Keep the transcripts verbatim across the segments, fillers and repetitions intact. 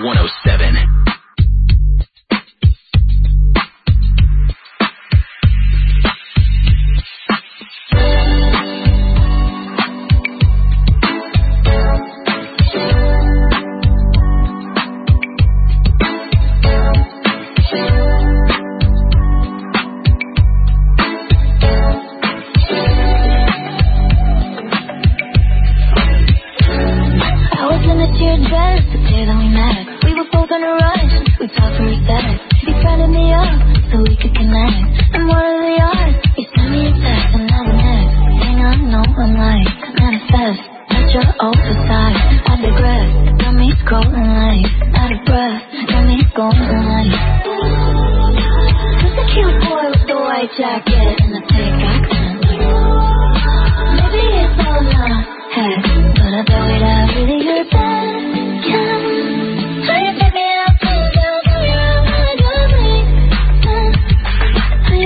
one oh seven. I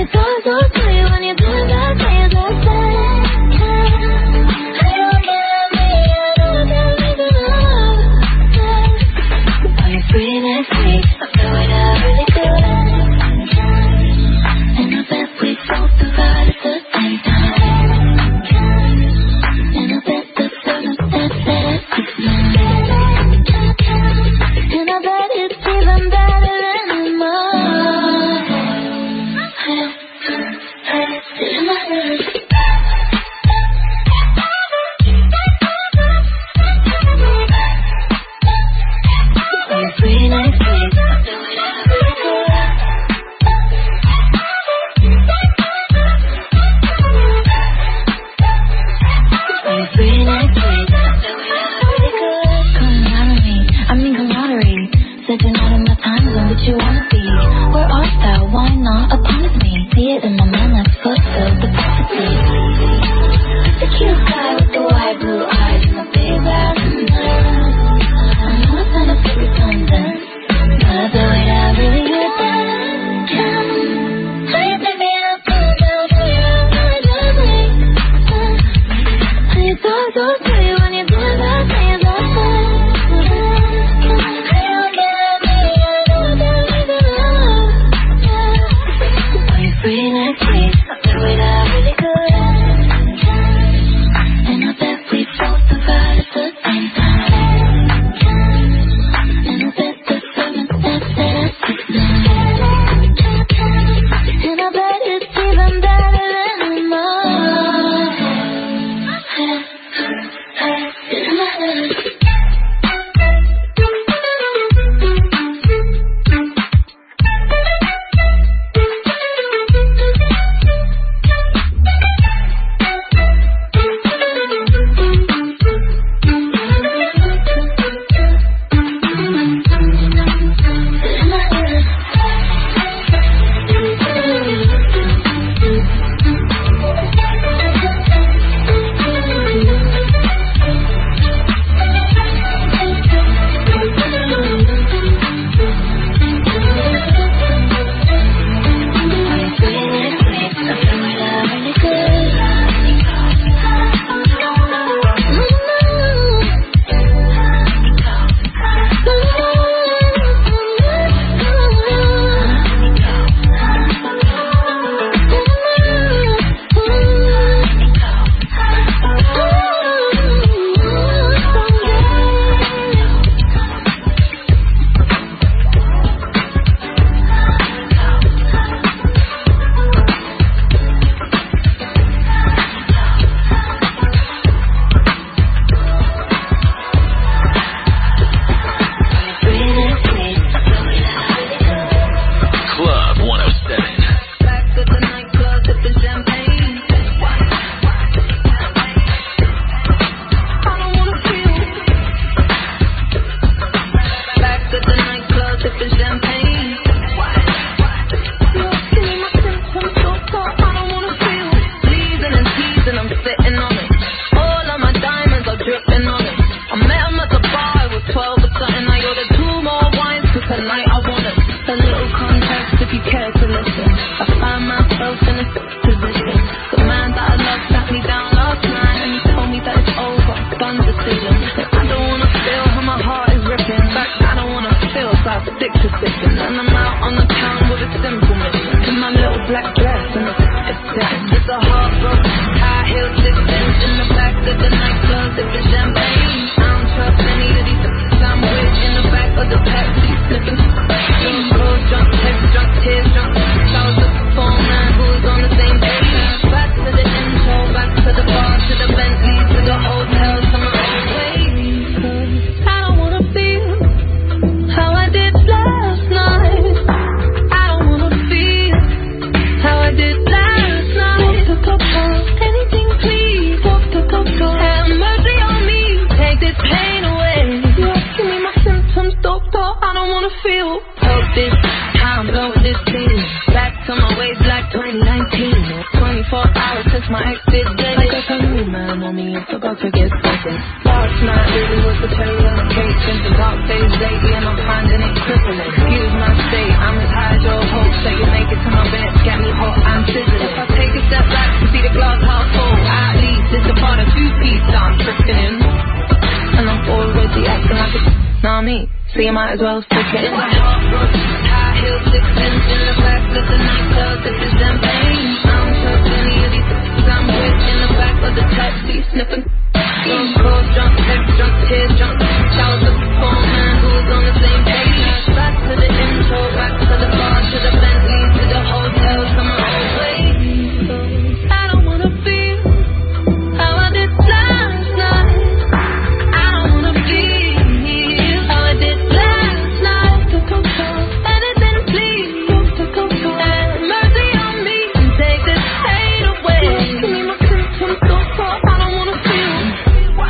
not me. So you might as well stick it. In my heart, high heels, six pins in the back of the nightclub. This is champagne. I'm so funny of these things I'm with in the back of the taxi, sniffing. Drunk calls, drunk texts, drunk tears, drunk showers of the phone man who's on the same page. Back to the intro, back to the bar, to the Bentley, to the hotel, somewhere old way. I don't wanna feel how I did last night. I don't wanna feel how I did last night. Anything please, have mercy on me and take this pain away. Give me my symptoms so far, I don't wanna feel.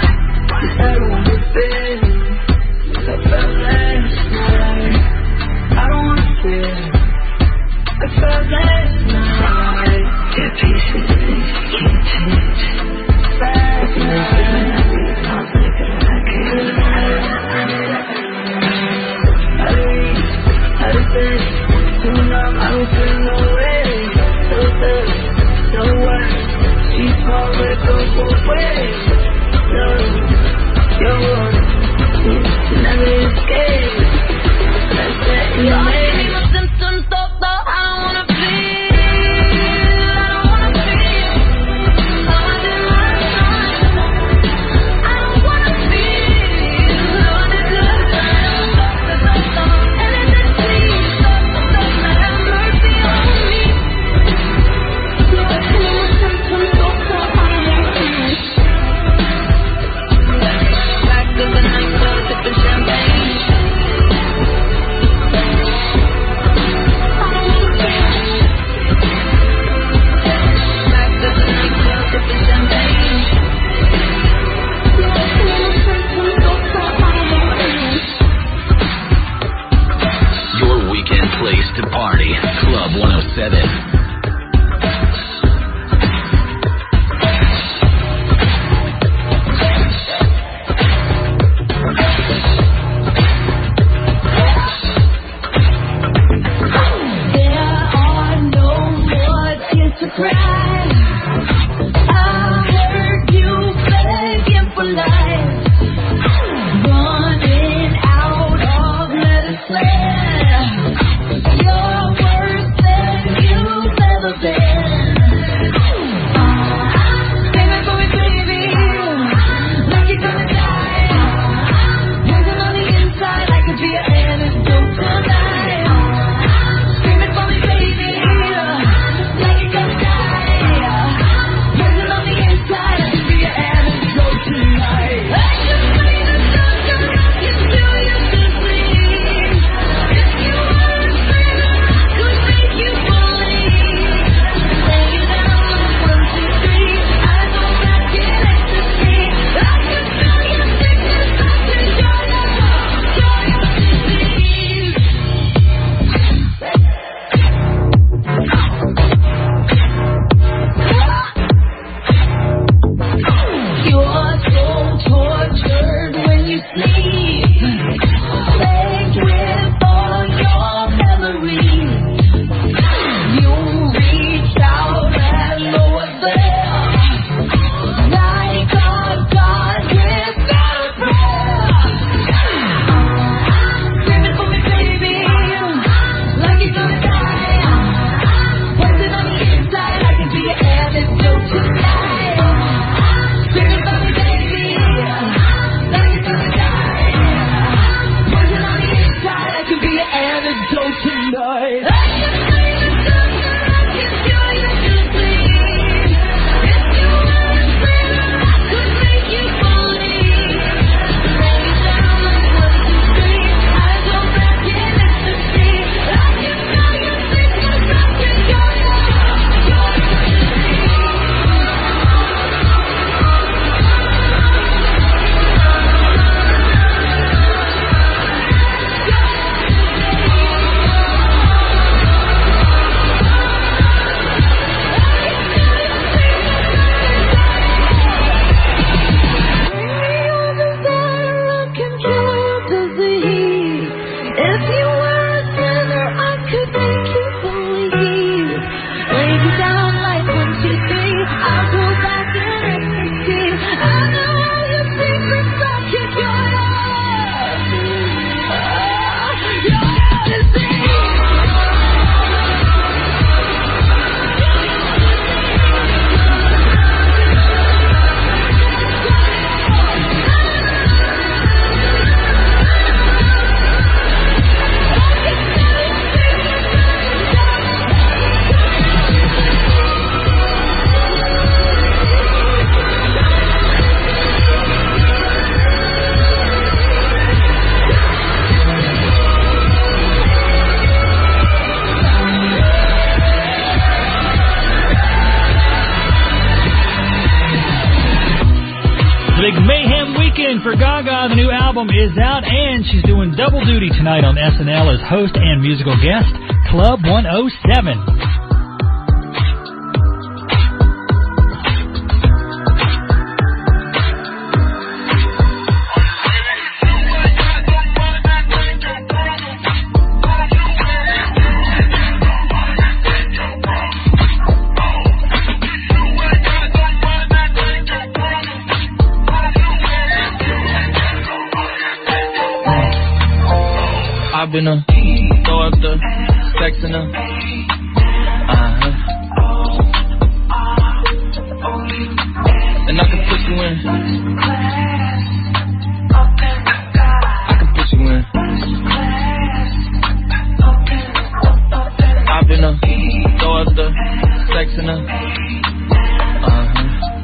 Gaga. The new album is out, and she's doing double duty tonight on S N L as host and musical guest. Club one oh seven. I've been a throw up the sex in a uh-huh. And I can put you in. I can put you in. I've been a throw up the sex in a uh-huh.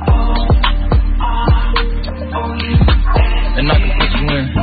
And I can put you in.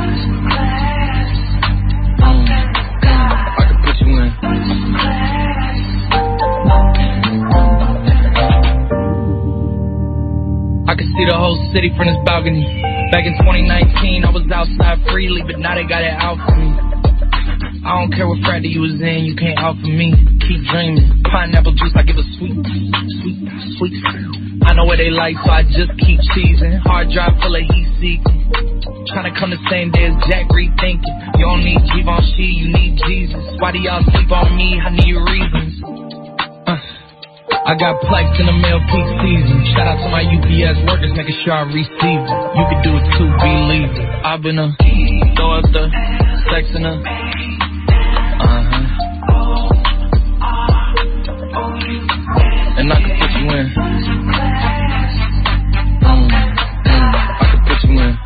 See the whole city from this balcony. Back in twenty nineteen, I was outside freely, but now they got it out for me. I don't care what frat you was in, you can't out for me. Keep dreaming. Pineapple juice, I give a sweet, sweet, sweet. I know what they like, so I just keep cheesing. Hard drive full of heat seeking. Trying to come the same day as Jack rethinking. You don't need Givenchy, you need Jesus. Why do y'all sleep on me? I need reasons. Uh. I got plex in the mail peak season. Shout out to my U P S workers making sure I receive it. You can do it too, believe it. I've been a throw up the sex in a uh-huh. And I can put you in. Mm, mm, I can put you in.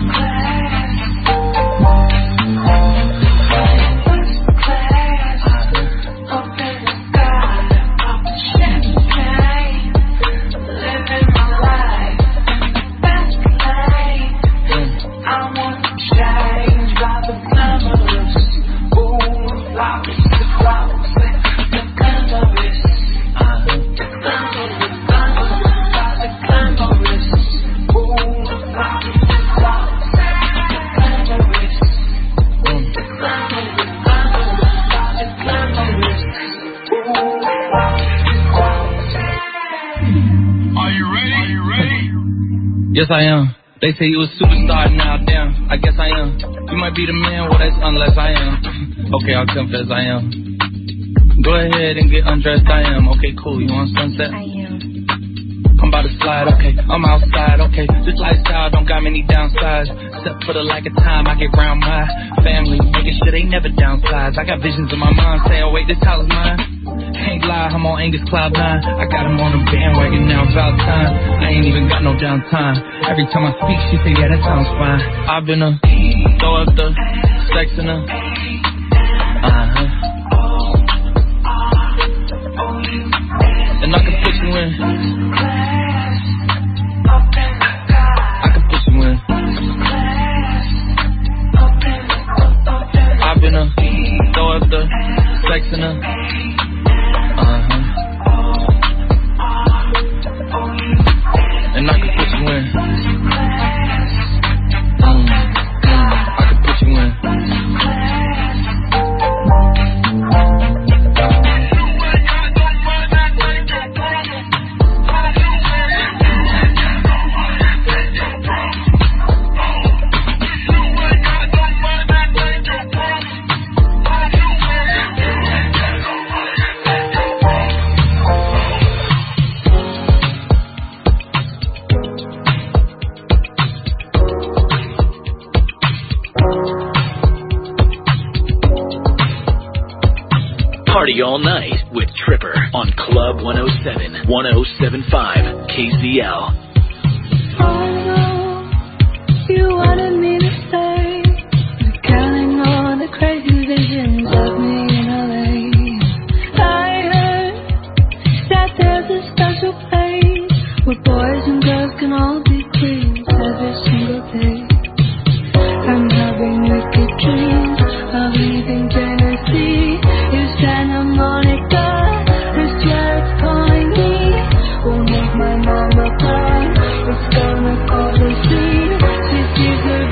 Yes, I am. They say you a superstar now, damn. I guess I am. You might be the man, well, that's unless I am. Okay, I'll confess I am. Go ahead and get undressed, I am. Okay, cool. You want sunset? I am. I'm about to slide, okay. I'm outside, okay. This lifestyle don't got many downsides. Except for the lack of time I get around my family. Making sure they never downsize. I got visions in my mind saying, oh, wait, this house is mine. Can't lie, I'm on Angus Cloud nine. I got him on the bandwagon now, about time. I ain't even got no downtime. Every time I speak, she say, yeah, that sounds fine. I've been a throw up the sex in a uh-huh. And I can put you in. I can put you in. I've been a throw up the sex in a uh-huh. And I can put you in. Mm, mm, I can put you in. Party all night with Tripper on Club one oh seven, one oh seven point five K C L. I know you wanted me to stay, recalling all the crazy visions of me in L A. I heard that there's a special place where boys and girls can all be queens every single day. I'm having wicked dreams of leaving Tennessee. Santa Monica, this jazz calling me. Won't make my mama cry. It's gonna cause a scene. She sees her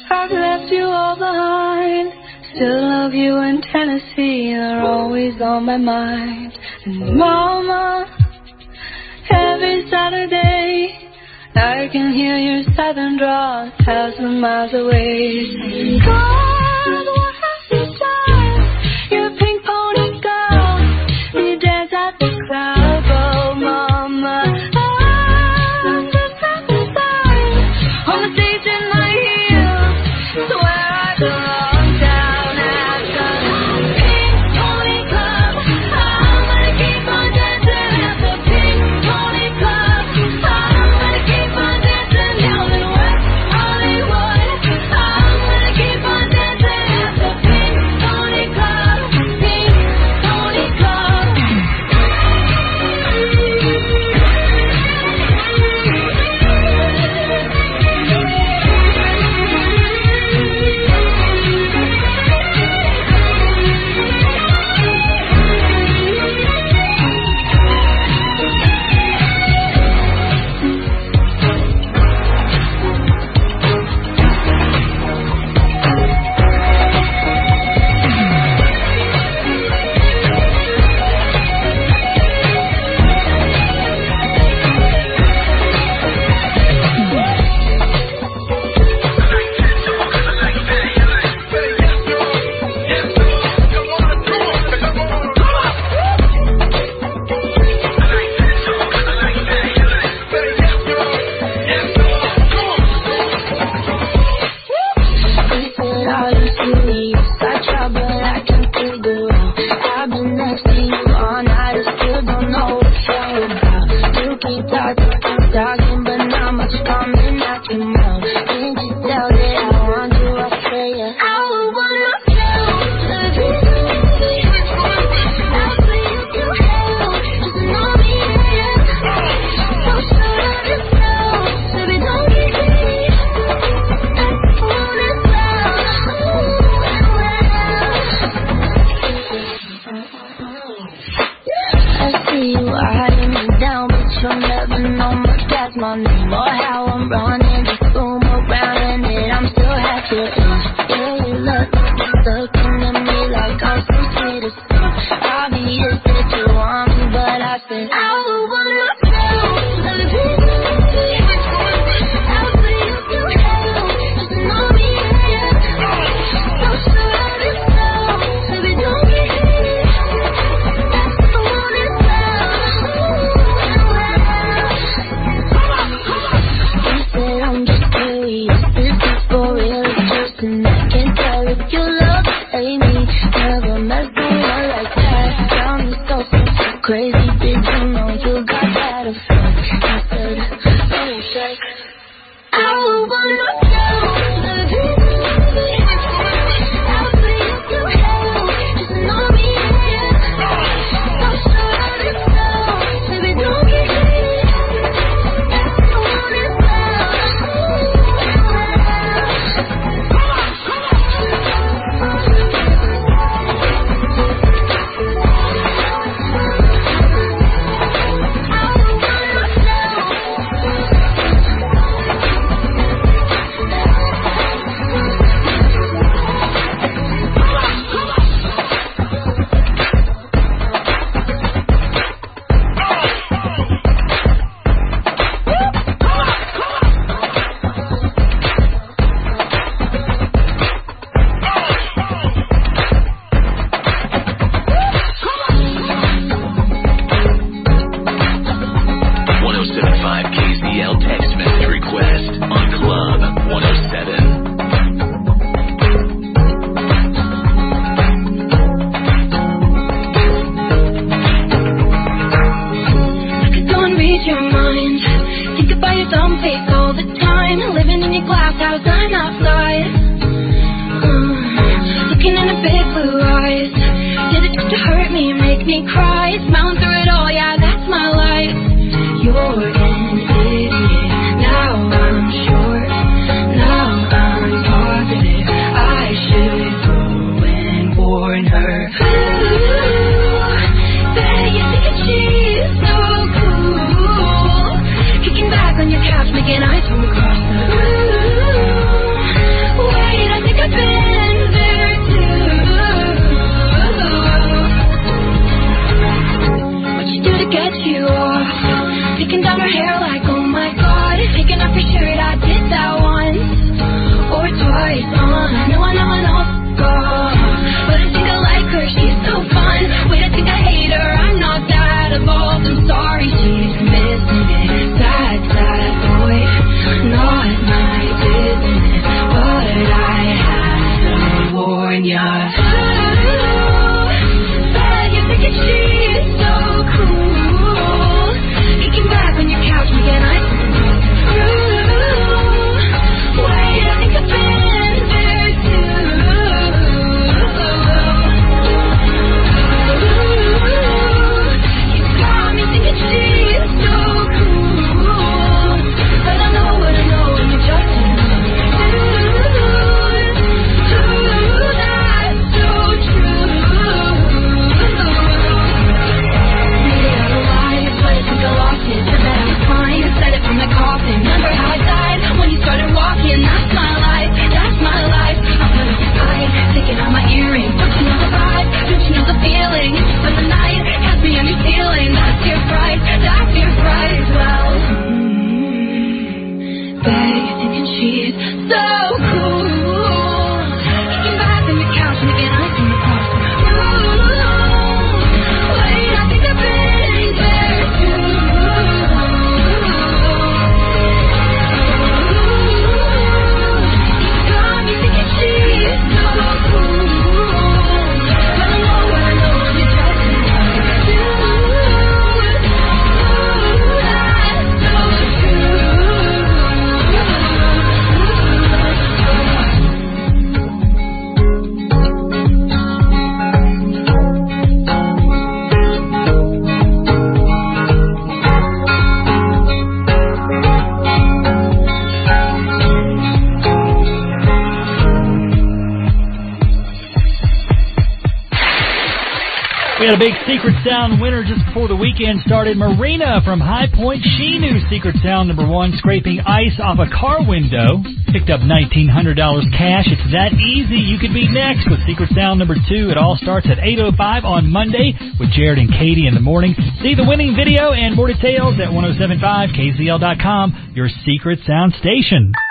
I've left you all behind. Still love you in Tennessee, you're always on my mind. And mama, every Saturday I can hear your southern drawl a thousand miles away. Saying, God, what have you done? You're a pink pony girl, you dance at the club, oh mama. I'm just satisfied on the stage in my heels, swear I belong down at the Pink Pony Club. I'm gonna keep on dancing at the Pink Pony Club. I'm gonna keep on dancing down in West Hollywood. I'm gonna keep on dancing at the Pink Pony Club. Pink Pony Club. They said, are you serious? I try, but I can't figure out. I've been next to you all night, I still don't know what you're about. You keep talking, keep talking, but not much coming out your mouth. Can't you tell that I want you? I say yeah. I would want myself to be free. I'll play you to hell, just know me, yeah. So sure of yourself, baby, don't get me. I see you eyeing me down, but you'll never know much that's my name or how I'm running this room around in it. I'm still half your age. Yeah, you look, looking at me like I'm some sweetest thing. Obvious that you want me, but I said I would want myself to be free. I'll play you to hell, just know me, yeah. So sure of yourself, baby, don't get me. I'm just curious, is this for real? It's just got a big Secret Sound winner just before the weekend started. Marina from High Point. She knew Secret Sound number one, scraping ice off a car window. Picked up nineteen hundred dollars cash. It's that easy. You could be next with Secret Sound number two. It all starts at eight oh five on Monday with Jared and Katie in the morning. See the winning video and more details at ten seventy-five K Z L dot com, your Secret Sound station.